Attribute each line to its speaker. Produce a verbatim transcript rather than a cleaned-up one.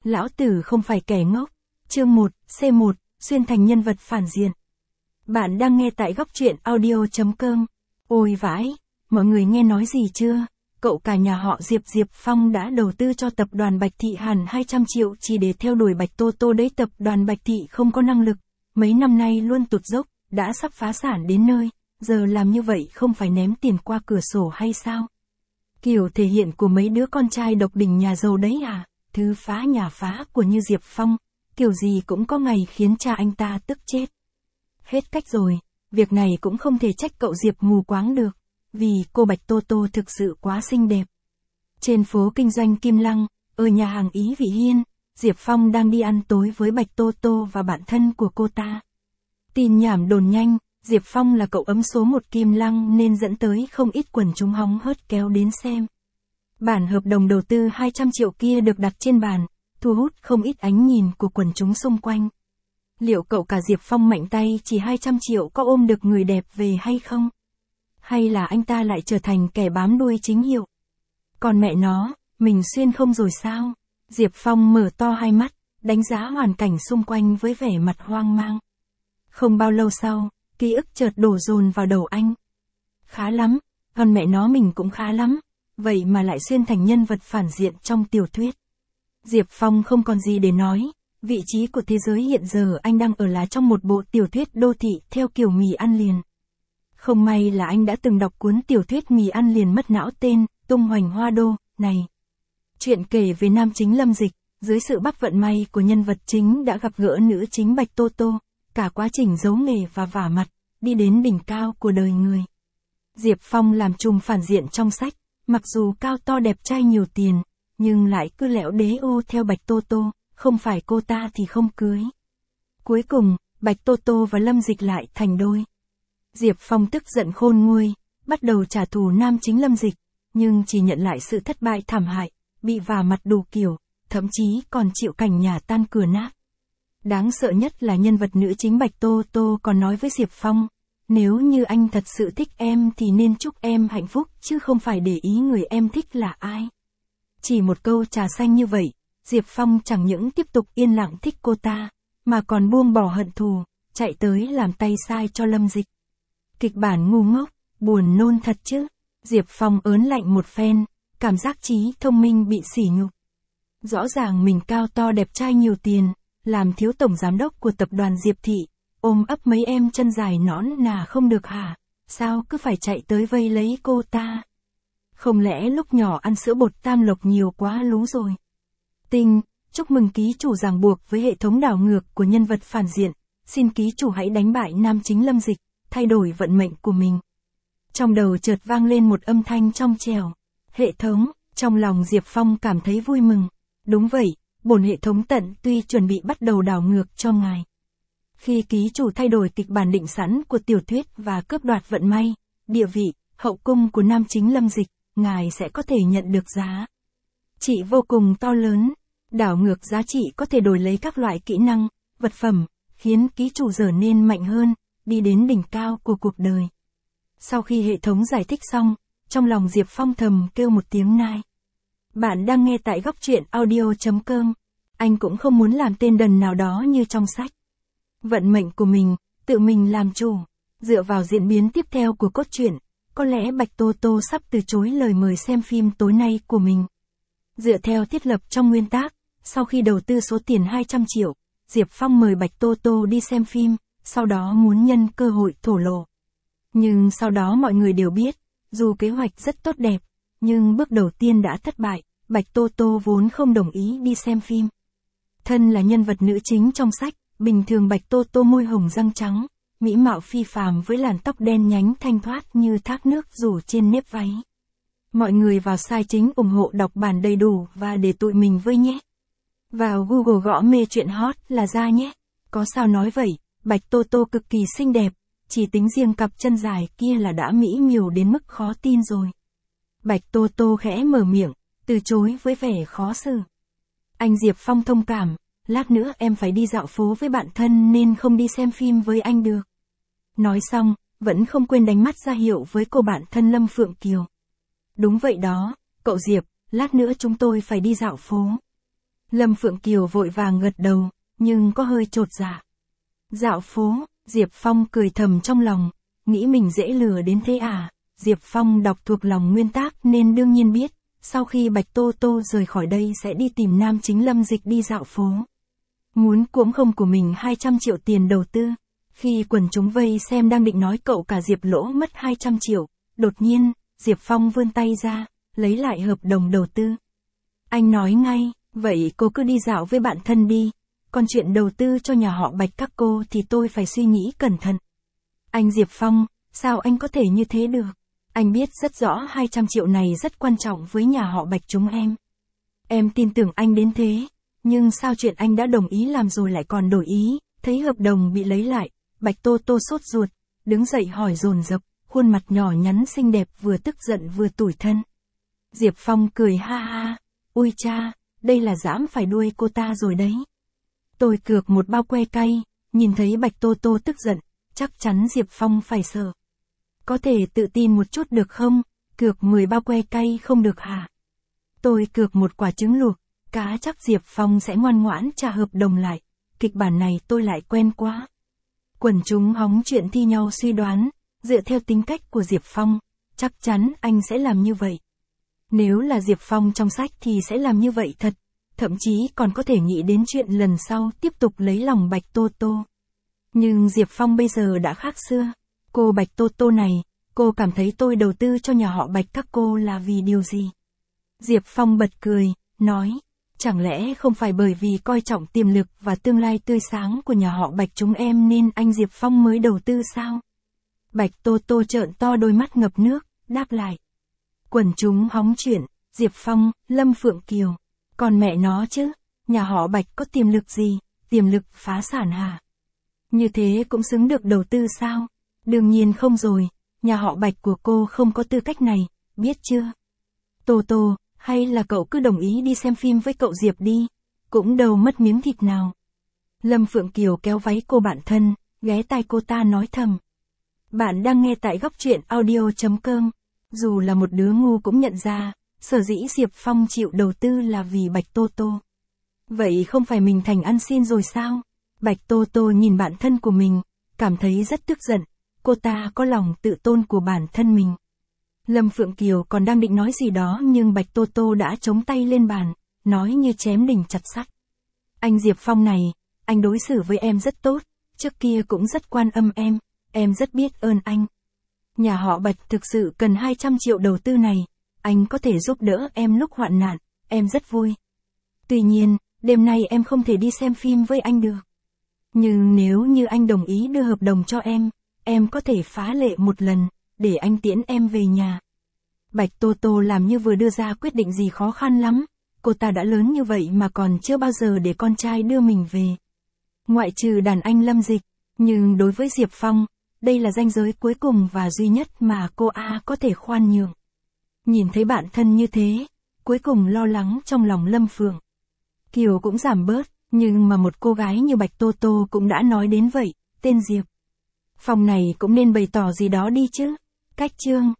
Speaker 1: Lão tử không phải kẻ ngốc. Chương một, C một, xuyên thành nhân vật phản diện. Bạn đang nghe tại góc truyện audio chấm com. Ôi vãi, mọi người nghe nói gì chưa? Cậu cả nhà họ Diệp Diệp Phong đã đầu tư cho tập đoàn Bạch Thị hẳn hai trăm triệu chỉ để theo đuổi Bạch Tô Tô đấy. Tập đoàn Bạch Thị không có năng lực, mấy năm nay luôn tụt dốc, đã sắp phá sản đến nơi, giờ làm như vậy không phải ném tiền qua cửa sổ hay sao? Kiểu thể hiện của mấy đứa con trai độc đỉnh nhà giàu đấy à? Thứ phá nhà phá của như Diệp Phong, kiểu gì cũng có ngày khiến cha anh ta tức chết. Hết cách rồi, việc này cũng không thể trách cậu Diệp mù quáng được, vì cô Bạch Tô Tô thực sự quá xinh đẹp. Trên phố kinh doanh Kim Lăng, ở nhà hàng Ý Vị Hiên, Diệp Phong đang đi ăn tối với Bạch Tô Tô và bạn thân của cô ta. Tin nhảm đồn nhanh, Diệp Phong là cậu ấm số một Kim Lăng nên dẫn tới không ít quần chúng hóng hớt kéo đến xem. Bản hợp đồng đầu tư hai trăm triệu kia được đặt trên bàn, thu hút không ít ánh nhìn của quần chúng xung quanh. Liệu cậu cả Diệp Phong mạnh tay chỉ hai trăm triệu có ôm được người đẹp về hay không? Hay là anh ta lại trở thành kẻ bám đuôi chính hiệu? Còn mẹ nó, mình xuyên không rồi sao? Diệp Phong mở to hai mắt, đánh giá hoàn cảnh xung quanh với vẻ mặt hoang mang. Không bao lâu sau, ký ức chợt đổ dồn vào đầu anh. Khá lắm, còn mẹ nó mình cũng khá lắm, vậy mà lại xuyên thành nhân vật phản diện trong tiểu thuyết. Diệp Phong không còn gì để nói, vị trí của thế giới hiện giờ anh đang ở là trong một bộ tiểu thuyết đô thị theo kiểu mì ăn liền. Không may là anh đã từng đọc cuốn tiểu thuyết mì ăn liền mất não tên Tung Hoành Hoa Đô này. Chuyện kể về nam chính Lâm Dịch, dưới sự bắp vận may của nhân vật chính đã gặp gỡ nữ chính Bạch Tô Tô, cả quá trình giấu nghề và vả mặt, đi đến đỉnh cao của đời người. Diệp Phong làm trùm phản diện trong sách, mặc dù cao to đẹp trai nhiều tiền, nhưng lại cứ lẽo đế ô theo Bạch Tô Tô, không phải cô ta thì không cưới. Cuối cùng, Bạch Tô Tô và Lâm Dịch lại thành đôi. Diệp Phong tức giận khôn nguôi, bắt đầu trả thù nam chính Lâm Dịch, nhưng chỉ nhận lại sự thất bại thảm hại, bị vả mặt đủ kiểu, thậm chí còn chịu cảnh nhà tan cửa nát. Đáng sợ nhất là nhân vật nữ chính Bạch Tô Tô còn nói với Diệp Phong, nếu như anh thật sự thích em thì nên chúc em hạnh phúc chứ không phải để ý người em thích là ai. Chỉ một câu trà xanh như vậy, Diệp Phong chẳng những tiếp tục yên lặng thích cô ta, mà còn buông bỏ hận thù, chạy tới làm tay sai cho Lâm Dịch. Kịch bản ngu ngốc, buồn nôn thật chứ. Diệp Phong ớn lạnh một phen, cảm giác trí thông minh bị sỉ nhục. Rõ ràng mình cao to đẹp trai nhiều tiền, làm thiếu tổng giám đốc của tập đoàn Diệp Thị, ôm ấp mấy em chân dài nõn nà không được hả? Sao cứ phải chạy tới vây lấy cô ta? Không lẽ lúc nhỏ ăn sữa bột tam lộc nhiều quá lú rồi? Tinh, chúc mừng ký chủ ràng buộc với hệ thống đảo ngược của nhân vật phản diện, xin ký chủ hãy đánh bại nam chính Lâm Dịch, thay đổi vận mệnh của mình. Trong đầu chợt vang lên một âm thanh trong trẻo. Hệ thống, trong lòng Diệp Phong cảm thấy vui mừng. Đúng vậy, bổn hệ thống tận tuy chuẩn bị bắt đầu đảo ngược cho ngài. Khi ký chủ thay đổi kịch bản định sẵn của tiểu thuyết và cướp đoạt vận may, địa vị, hậu cung của nam chính Lâm Dịch, ngài sẽ có thể nhận được giá trị vô cùng to lớn. Đảo ngược giá trị có thể đổi lấy các loại kỹ năng, vật phẩm, khiến ký chủ trở nên mạnh hơn, đi đến đỉnh cao của cuộc đời. Sau khi hệ thống giải thích xong, trong lòng Diệp Phong thầm kêu một tiếng nai. Bạn đang nghe tại góc truyện audio chấm com. Anh cũng không muốn làm tên đần nào đó như trong sách. Vận mệnh của mình, tự mình làm chủ. Dựa vào diễn biến tiếp theo của cốt truyện, có lẽ Bạch Tô Tô sắp từ chối lời mời xem phim tối nay của mình. Dựa theo thiết lập trong nguyên tác, sau khi đầu tư số tiền hai trăm triệu, Diệp Phong mời Bạch Tô Tô đi xem phim, sau đó muốn nhân cơ hội thổ lộ. Nhưng sau đó mọi người đều biết, dù kế hoạch rất tốt đẹp, nhưng bước đầu tiên đã thất bại, Bạch Tô Tô vốn không đồng ý đi xem phim. Thân là nhân vật nữ chính trong sách, bình thường Bạch Tô Tô môi hồng răng trắng, mỹ mạo phi phàm với làn tóc đen nhánh thanh thoát như thác nước rủ trên nếp váy. Mọi người vào site chính ủng hộ đọc bản đầy đủ và để tụi mình với nhé. Vào Google gõ mê truyện hot là ra nhé. Có sao nói vậy, Bạch Tô Tô cực kỳ xinh đẹp, chỉ tính riêng cặp chân dài kia là đã mỹ miều đến mức khó tin rồi. Bạch Tô Tô khẽ mở miệng, từ chối với vẻ khó xử. Anh Diệp Phong thông cảm, lát nữa em phải đi dạo phố với bạn thân nên không đi xem phim với anh được. Nói xong, vẫn không quên đánh mắt ra hiệu với cô bạn thân Lâm Phượng Kiều. Đúng vậy đó, cậu Diệp, lát nữa chúng tôi phải đi dạo phố. Lâm Phượng Kiều vội vàng gật đầu, nhưng có hơi chột dạ. Dạo phố, Diệp Phong cười thầm trong lòng, nghĩ mình dễ lừa đến thế à, Diệp Phong đọc thuộc lòng nguyên tác nên đương nhiên biết, sau khi Bạch Tô Tô rời khỏi đây sẽ đi tìm nam chính Lâm Dịch đi dạo phố. Muốn cuỗng không của mình hai trăm triệu tiền đầu tư. Khi quần chúng vây xem đang định nói cậu cả Diệp lỗ mất hai trăm triệu, đột nhiên, Diệp Phong vươn tay ra, lấy lại hợp đồng đầu tư. Anh nói ngay, vậy cô cứ đi dạo với bạn thân đi, còn chuyện đầu tư cho nhà họ Bạch các cô thì tôi phải suy nghĩ cẩn thận. Anh Diệp Phong, sao anh có thể như thế được? Anh biết rất rõ hai trăm triệu này rất quan trọng với nhà họ Bạch chúng em. Em tin tưởng anh đến thế, nhưng sao chuyện anh đã đồng ý làm rồi lại còn đổi ý, thấy hợp đồng bị lấy lại, Bạch Tô Tô sốt ruột, đứng dậy hỏi dồn dập, khuôn mặt nhỏ nhắn xinh đẹp vừa tức giận vừa tủi thân. Diệp Phong cười ha ha, ui cha, đây là dãm phải đuôi cô ta rồi đấy. Tôi cược một bao que cay, nhìn thấy Bạch Tô Tô tức giận, chắc chắn Diệp Phong phải sợ. Có thể tự tin một chút được không, cược mười bao que cay không được hả? Tôi cược một quả trứng luộc, cá chắc Diệp Phong sẽ ngoan ngoãn trả hợp đồng lại, kịch bản này tôi lại quen quá. Quần chúng hóng chuyện thi nhau suy đoán, dựa theo tính cách của Diệp Phong, chắc chắn anh sẽ làm như vậy. Nếu là Diệp Phong trong sách thì sẽ làm như vậy thật, thậm chí còn có thể nghĩ đến chuyện lần sau tiếp tục lấy lòng Bạch Tô Tô. Nhưng Diệp Phong bây giờ đã khác xưa. Cô Bạch Tô Tô này, cô cảm thấy tôi đầu tư cho nhà họ Bạch các cô là vì điều gì? Diệp Phong bật cười, nói, chẳng lẽ không phải bởi vì coi trọng tiềm lực và tương lai tươi sáng của nhà họ Bạch chúng em nên anh Diệp Phong mới đầu tư sao? Bạch Tô Tô trợn to đôi mắt ngập nước, đáp lại. Quần chúng hóng chuyện, Diệp Phong, Lâm Phượng Kiều. Còn mẹ nó chứ, nhà họ Bạch có tiềm lực gì, tiềm lực phá sản hả? Như thế cũng xứng được đầu tư sao? Đương nhiên không rồi, nhà họ Bạch của cô không có tư cách này, biết chưa? Tô Tô, hay là cậu cứ đồng ý đi xem phim với cậu Diệp đi, cũng đâu mất miếng thịt nào. Lâm Phượng Kiều kéo váy cô bạn thân, ghé tai cô ta nói thầm. Bạn đang nghe tại góc truyện audio chấm com. Dù là một đứa ngu cũng nhận ra, sở dĩ Diệp Phong chịu đầu tư là vì Bạch Tô Tô. Vậy không phải mình thành ăn xin rồi sao? Bạch Tô Tô nhìn bạn thân của mình, cảm thấy rất tức giận, cô ta có lòng tự tôn của bản thân mình. Lâm Phượng Kiều còn đang định nói gì đó nhưng Bạch Tô Tô đã chống tay lên bàn, nói như chém đinh chặt sắt. Anh Diệp Phong này, anh đối xử với em rất tốt, trước kia cũng rất quan âm em, em rất biết ơn anh. Nhà họ Bạch thực sự cần hai trăm triệu đầu tư này, anh có thể giúp đỡ em lúc hoạn nạn, em rất vui. Tuy nhiên, đêm nay em không thể đi xem phim với anh được. Nhưng nếu như anh đồng ý đưa hợp đồng cho em, em có thể phá lệ một lần, để anh tiễn em về nhà. Bạch Tô Tô làm như vừa đưa ra quyết định gì khó khăn lắm, cô ta đã lớn như vậy mà còn chưa bao giờ để con trai đưa mình về. Ngoại trừ đàn anh Lâm Dịch, nhưng đối với Diệp Phong, đây là ranh giới cuối cùng và duy nhất mà cô A có thể khoan nhượng. Nhìn thấy bạn thân như thế, cuối cùng lo lắng trong lòng Lâm Phượng Kiều cũng giảm bớt, nhưng mà một cô gái như Bạch Tô Tô cũng đã nói đến vậy, tên Diệp Phong này cũng nên bày tỏ gì đó đi chứ. Cách chương